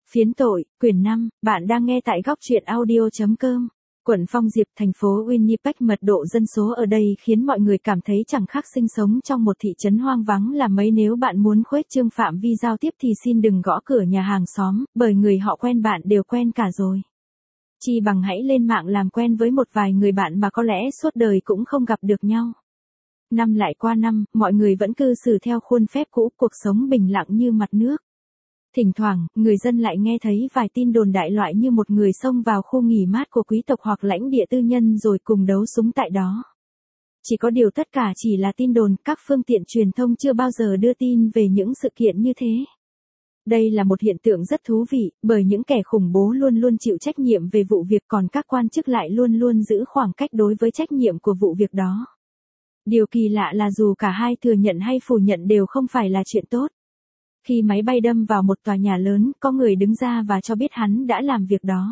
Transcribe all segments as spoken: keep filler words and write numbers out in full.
Phiến tội, quyển năm, bạn đang nghe tại góc truyện audio.com. Quận Phong Diệp, thành phố Winnipeg, mật độ dân số ở đây khiến mọi người cảm thấy chẳng khác sinh sống trong một thị trấn hoang vắng là mấy. Nếu bạn muốn khuếch trương phạm vi giao tiếp thì xin đừng gõ cửa nhà hàng xóm, bởi người họ quen bạn đều quen cả rồi. Chi bằng hãy lên mạng làm quen với một vài người bạn mà có lẽ suốt đời cũng không gặp được nhau. Năm lại qua năm, mọi người vẫn cư xử theo khuôn phép cũ, cuộc sống bình lặng như mặt nước. Thỉnh thoảng, người dân lại nghe thấy vài tin đồn đại loại như một người xông vào khu nghỉ mát của quý tộc hoặc lãnh địa tư nhân rồi cùng đấu súng tại đó. Chỉ có điều tất cả chỉ là tin đồn, các phương tiện truyền thông chưa bao giờ đưa tin về những sự kiện như thế. Đây là một hiện tượng rất thú vị, bởi những kẻ khủng bố luôn luôn chịu trách nhiệm về vụ việc, còn các quan chức lại luôn luôn giữ khoảng cách đối với trách nhiệm của vụ việc đó. Điều kỳ lạ là dù cả hai thừa nhận hay phủ nhận đều không phải là chuyện tốt. Khi máy bay đâm vào một tòa nhà lớn, có người đứng ra và cho biết hắn đã làm việc đó.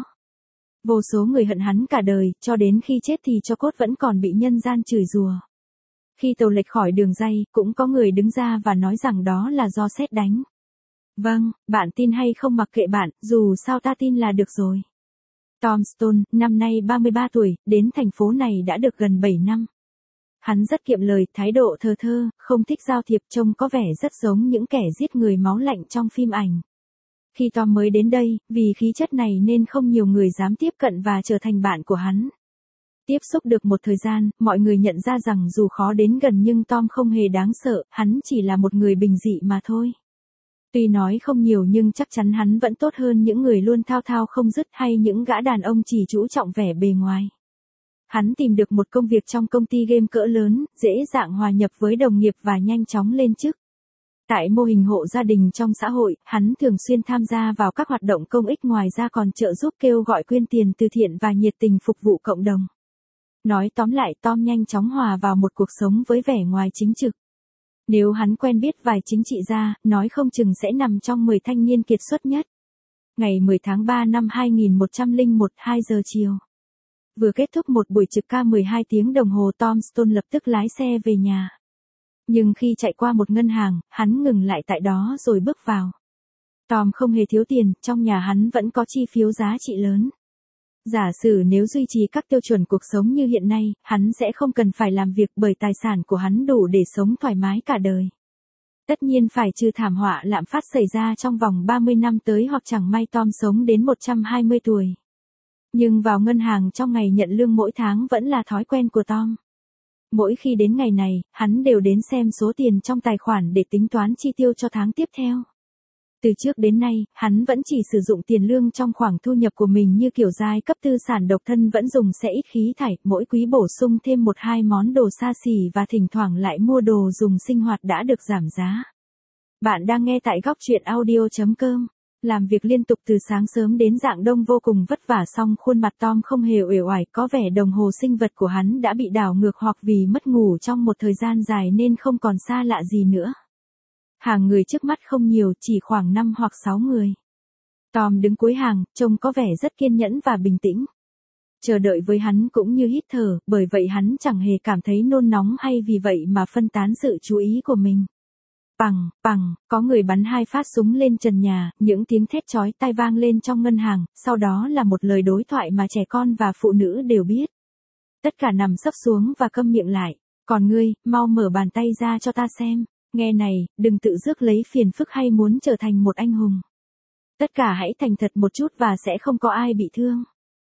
Vô số người hận hắn cả đời, cho đến khi chết thì tro cốt vẫn còn bị nhân gian chửi rủa. Khi tàu lệch khỏi đường ray, cũng có người đứng ra và nói rằng đó là do sét đánh. Vâng, bạn tin hay không mặc kệ bạn, dù sao ta tin là được rồi. Tom Stone, năm nay ba mươi ba tuổi, đến thành phố này đã được gần bảy năm. Hắn rất kiệm lời, thái độ thờ thơ, không thích giao thiệp, trông có vẻ rất giống những kẻ giết người máu lạnh trong phim ảnh. Khi Tom mới đến đây, vì khí chất này nên không nhiều người dám tiếp cận và trở thành bạn của hắn. Tiếp xúc được một thời gian, mọi người nhận ra rằng dù khó đến gần nhưng Tom không hề đáng sợ, hắn chỉ là một người bình dị mà thôi. Tuy nói không nhiều nhưng chắc chắn hắn vẫn tốt hơn những người luôn thao thao không dứt hay những gã đàn ông chỉ chú trọng vẻ bề ngoài. Hắn tìm được một công việc trong công ty game cỡ lớn, dễ dàng hòa nhập với đồng nghiệp và nhanh chóng lên chức. Tại mô hình hộ gia đình trong xã hội, hắn thường xuyên tham gia vào các hoạt động công ích, ngoài ra còn trợ giúp kêu gọi quyên tiền từ thiện và nhiệt tình phục vụ cộng đồng. Nói tóm lại, Tom nhanh chóng hòa vào một cuộc sống với vẻ ngoài chính trực. Nếu hắn quen biết vài chính trị gia, nói không chừng sẽ nằm trong mười thanh niên kiệt xuất nhất. Ngày mười tháng ba năm hai nghìn một trăm lẻ một, hai giờ chiều. Vừa kết thúc một buổi trực ca mười hai tiếng đồng hồ, Tom Stone lập tức lái xe về nhà. Nhưng khi chạy qua một ngân hàng, hắn ngừng lại tại đó rồi bước vào. Tom không hề thiếu tiền, trong nhà hắn vẫn có chi phiếu giá trị lớn. Giả sử nếu duy trì các tiêu chuẩn cuộc sống như hiện nay, hắn sẽ không cần phải làm việc bởi tài sản của hắn đủ để sống thoải mái cả đời. Tất nhiên phải trừ thảm họa lạm phát xảy ra trong vòng ba mươi năm tới, hoặc chẳng may Tom sống đến một trăm hai mươi tuổi. Nhưng vào ngân hàng trong ngày nhận lương mỗi tháng vẫn là thói quen của Tom. Mỗi khi đến ngày này, hắn đều đến xem số tiền trong tài khoản để tính toán chi tiêu cho tháng tiếp theo. Từ trước đến nay, hắn vẫn chỉ sử dụng tiền lương trong khoảng thu nhập của mình, như kiểu giai cấp tư sản độc thân vẫn dùng xe ít khí thải, mỗi quý bổ sung thêm một hai món đồ xa xỉ và thỉnh thoảng lại mua đồ dùng sinh hoạt đã được giảm giá. Bạn đang nghe tại góc truyện audio.com. Làm việc liên tục từ sáng sớm đến rạng đông vô cùng vất vả, xong khuôn mặt Tom không hề uể oải, có vẻ đồng hồ sinh vật của hắn đã bị đảo ngược hoặc vì mất ngủ trong một thời gian dài nên không còn xa lạ gì nữa. Hàng người trước mắt không nhiều, chỉ khoảng năm hoặc sáu người. Tom đứng cuối hàng, trông có vẻ rất kiên nhẫn và bình tĩnh. Chờ đợi với hắn cũng như hít thở, bởi vậy hắn chẳng hề cảm thấy nôn nóng hay vì vậy mà phân tán sự chú ý của mình. Pằng, pằng, có người bắn hai phát súng lên trần nhà, những tiếng thét chói tai vang lên trong ngân hàng, sau đó là một lời đối thoại mà trẻ con và phụ nữ đều biết. Tất cả nằm sấp xuống và câm miệng lại. Còn ngươi, mau mở bàn tay ra cho ta xem. Nghe này, đừng tự rước lấy phiền phức hay muốn trở thành một anh hùng. Tất cả hãy thành thật một chút và sẽ không có ai bị thương.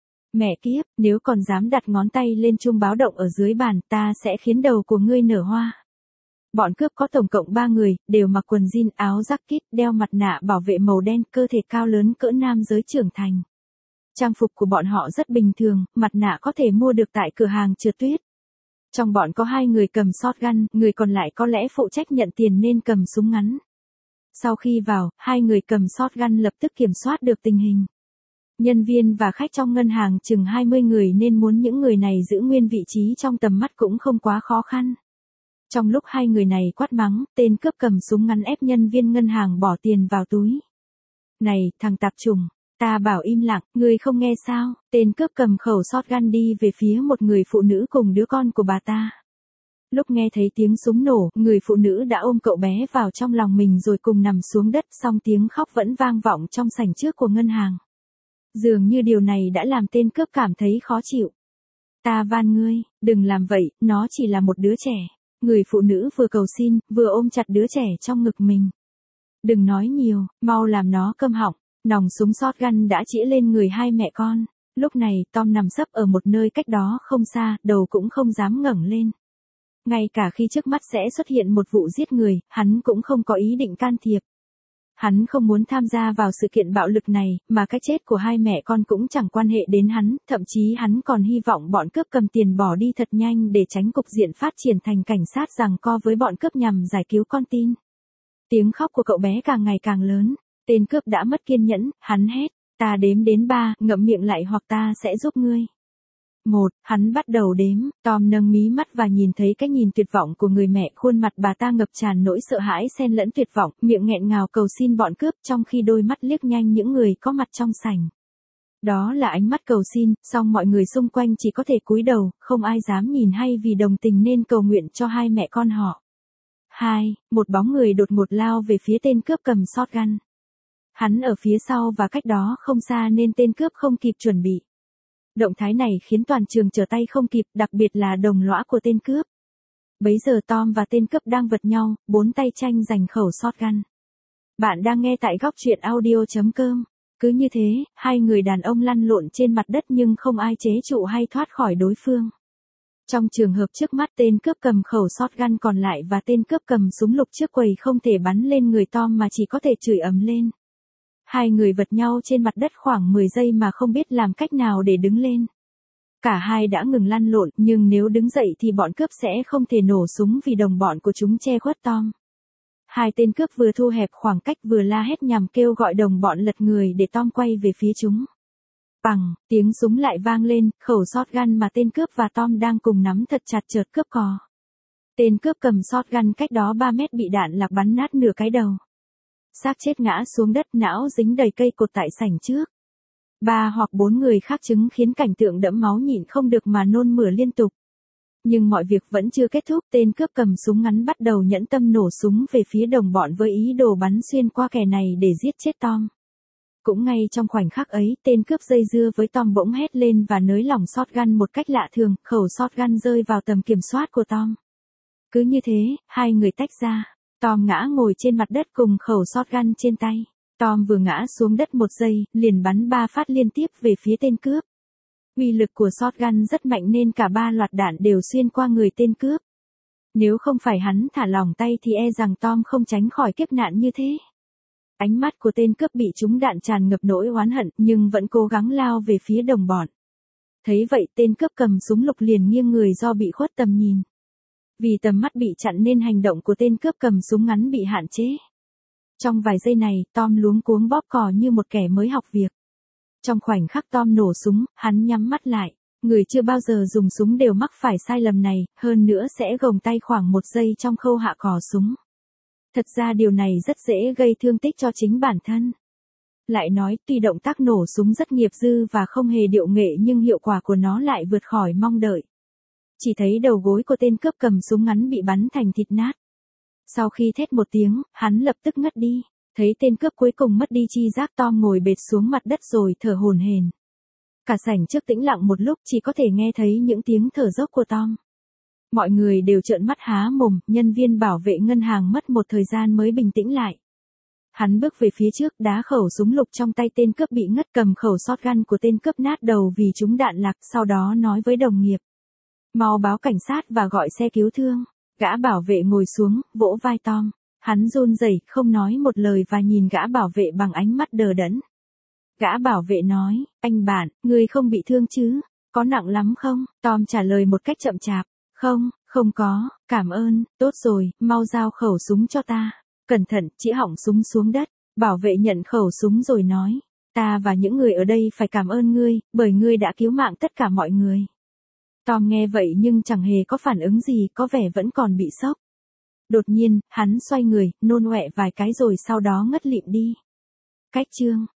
Mẹ kiếp, nếu còn dám đặt ngón tay lên chuông báo động ở dưới bàn, ta sẽ khiến đầu của ngươi nở hoa. Bọn cướp có tổng cộng ba người, đều mặc quần jean, áo jacket, đeo mặt nạ bảo vệ màu đen, cơ thể cao lớn cỡ nam giới trưởng thành. Trang phục của bọn họ rất bình thường, mặt nạ có thể mua được tại cửa hàng trượt tuyết. Trong bọn có hai người cầm shotgun, người còn lại có lẽ phụ trách nhận tiền nên cầm súng ngắn. Sau khi vào, hai người cầm shotgun lập tức kiểm soát được tình hình. Nhân viên và khách trong ngân hàng chừng hai mươi người nên muốn những người này giữ nguyên vị trí trong tầm mắt cũng không quá khó khăn. Trong lúc hai người này quát mắng, tên cướp cầm súng ngắn ép nhân viên ngân hàng bỏ tiền vào túi. Này, thằng tạp chủng, ta bảo im lặng, ngươi không nghe sao? Tên cướp cầm khẩu shotgun đi về phía một người phụ nữ cùng đứa con của bà ta. Lúc nghe thấy tiếng súng nổ, người phụ nữ đã ôm cậu bé vào trong lòng mình rồi cùng nằm xuống đất, song tiếng khóc vẫn vang vọng trong sảnh trước của ngân hàng. Dường như điều này đã làm tên cướp cảm thấy khó chịu. Ta van ngươi, đừng làm vậy, nó chỉ là một đứa trẻ. Người phụ nữ vừa cầu xin, vừa ôm chặt đứa trẻ trong ngực mình. Đừng nói nhiều, mau làm nó câm họng. Nòng súng shotgun đã chĩa lên người hai mẹ con. Lúc này Tom nằm sấp ở một nơi cách đó không xa, đầu cũng không dám ngẩng lên. Ngay cả khi trước mắt sẽ xuất hiện một vụ giết người, hắn cũng không có ý định can thiệp. Hắn không muốn tham gia vào sự kiện bạo lực này, mà cái chết của hai mẹ con cũng chẳng quan hệ đến hắn, thậm chí hắn còn hy vọng bọn cướp cầm tiền bỏ đi thật nhanh để tránh cục diện phát triển thành cảnh sát giằng co với bọn cướp nhằm giải cứu con tin. Tiếng khóc của cậu bé càng ngày càng lớn, tên cướp đã mất kiên nhẫn, hắn hét, ta đếm đến ba, ngậm miệng lại hoặc ta sẽ giúp ngươi. Một, hắn bắt đầu đếm, Tom nâng mí mắt và nhìn thấy cái nhìn tuyệt vọng của người mẹ, khuôn mặt bà ta ngập tràn nỗi sợ hãi xen lẫn tuyệt vọng, miệng nghẹn ngào cầu xin bọn cướp trong khi đôi mắt liếc nhanh những người có mặt trong sảnh. Đó là ánh mắt cầu xin, song mọi người xung quanh chỉ có thể cúi đầu, không ai dám nhìn hay vì đồng tình nên cầu nguyện cho hai mẹ con họ. Hai, một bóng người đột ngột lao về phía tên cướp cầm shotgun. Hắn ở phía sau và cách đó không xa nên tên cướp không kịp chuẩn bị. Động thái này khiến toàn trường trở tay không kịp, đặc biệt là đồng lõa của tên cướp. Bấy giờ Tom và tên cướp đang vật nhau, bốn tay tranh giành khẩu shotgun. Bạn đang nghe tại góc truyện audio chấm com. Cứ như thế, hai người đàn ông lăn lộn trên mặt đất nhưng không ai chế trụ hay thoát khỏi đối phương. Trong trường hợp trước mắt tên cướp cầm khẩu shotgun còn lại và tên cướp cầm súng lục trước quầy không thể bắn lên người Tom mà chỉ có thể chửi ầm lên. Hai người vật nhau trên mặt đất khoảng mười giây mà không biết làm cách nào để đứng lên. Cả hai đã ngừng lăn lộn, nhưng nếu đứng dậy thì bọn cướp sẽ không thể nổ súng vì đồng bọn của chúng che khuất Tom. Hai tên cướp vừa thu hẹp khoảng cách vừa la hét nhằm kêu gọi đồng bọn lật người để Tom quay về phía chúng. Bằng, tiếng súng lại vang lên, khẩu shotgun mà tên cướp và Tom đang cùng nắm thật chặt chợt cướp cò. Tên cướp cầm shotgun cách đó ba mét bị đạn lạc bắn nát nửa cái đầu. Xác chết ngã xuống đất, não dính đầy cây cột tại sảnh trước. Ba hoặc bốn người khác chứng khiến cảnh tượng đẫm máu nhịn không được mà nôn mửa liên tục. Nhưng mọi việc vẫn chưa kết thúc, tên cướp cầm súng ngắn bắt đầu nhẫn tâm nổ súng về phía đồng bọn với ý đồ bắn xuyên qua kẻ này để giết chết Tom. Cũng ngay trong khoảnh khắc ấy, tên cướp dây dưa với Tom bỗng hét lên và nới lỏng shotgun một cách lạ thường, khẩu shotgun rơi vào tầm kiểm soát của Tom. Cứ như thế, hai người tách ra. Tom ngã ngồi trên mặt đất cùng khẩu shotgun trên tay. Tom vừa ngã xuống đất một giây, liền bắn ba phát liên tiếp về phía tên cướp. Uy lực của shotgun rất mạnh nên cả ba loạt đạn đều xuyên qua người tên cướp. Nếu không phải hắn thả lỏng tay thì e rằng Tom không tránh khỏi kiếp nạn như thế. Ánh mắt của tên cướp bị trúng đạn tràn ngập nỗi oán hận nhưng vẫn cố gắng lao về phía đồng bọn. Thấy vậy tên cướp cầm súng lục liền nghiêng người do bị khuất tầm nhìn. Vì tầm mắt bị chặn nên hành động của tên cướp cầm súng ngắn bị hạn chế. Trong vài giây này, Tom luống cuống bóp cò như một kẻ mới học việc. Trong khoảnh khắc Tom nổ súng, hắn nhắm mắt lại. Người chưa bao giờ dùng súng đều mắc phải sai lầm này, hơn nữa sẽ gồng tay khoảng một giây trong khâu hạ cò súng. Thật ra điều này rất dễ gây thương tích cho chính bản thân. Lại nói, tuy động tác nổ súng rất nghiệp dư và không hề điệu nghệ nhưng hiệu quả của nó lại vượt khỏi mong đợi. Chỉ thấy đầu gối của tên cướp cầm súng ngắn bị bắn thành thịt nát. Sau khi thét một tiếng, hắn lập tức ngất đi. Thấy tên cướp cuối cùng mất đi chi giác, Tom ngồi bệt xuống mặt đất rồi thở hổn hển. Cả sảnh trước tĩnh lặng một lúc, chỉ có thể nghe thấy những tiếng thở dốc của Tom. Mọi người đều trợn mắt há mồm, nhân viên bảo vệ ngân hàng mất một thời gian mới bình tĩnh lại. Hắn bước về phía trước, đá khẩu súng lục trong tay tên cướp bị ngất, cầm khẩu shotgun của tên cướp nát đầu vì trúng đạn lạc, sau đó nói với đồng nghiệp. Mau báo cảnh sát và gọi xe cứu thương. Gã bảo vệ ngồi xuống, vỗ vai Tom. Hắn run rẩy, không nói một lời và nhìn gã bảo vệ bằng ánh mắt đờ đẫn. Gã bảo vệ nói, anh bạn, ngươi không bị thương chứ? Có nặng lắm không? Tom trả lời một cách chậm chạp. Không, không có, cảm ơn, tốt rồi, mau giao khẩu súng cho ta. Cẩn thận, chĩa họng súng xuống đất. Bảo vệ nhận khẩu súng rồi nói. Ta và những người ở đây phải cảm ơn ngươi, bởi ngươi đã cứu mạng tất cả mọi người. Tom nghe vậy nhưng chẳng hề có phản ứng gì, có vẻ vẫn còn bị sốc. Đột nhiên, hắn xoay người, nôn ọe vài cái rồi sau đó ngất lịm đi. Cách chương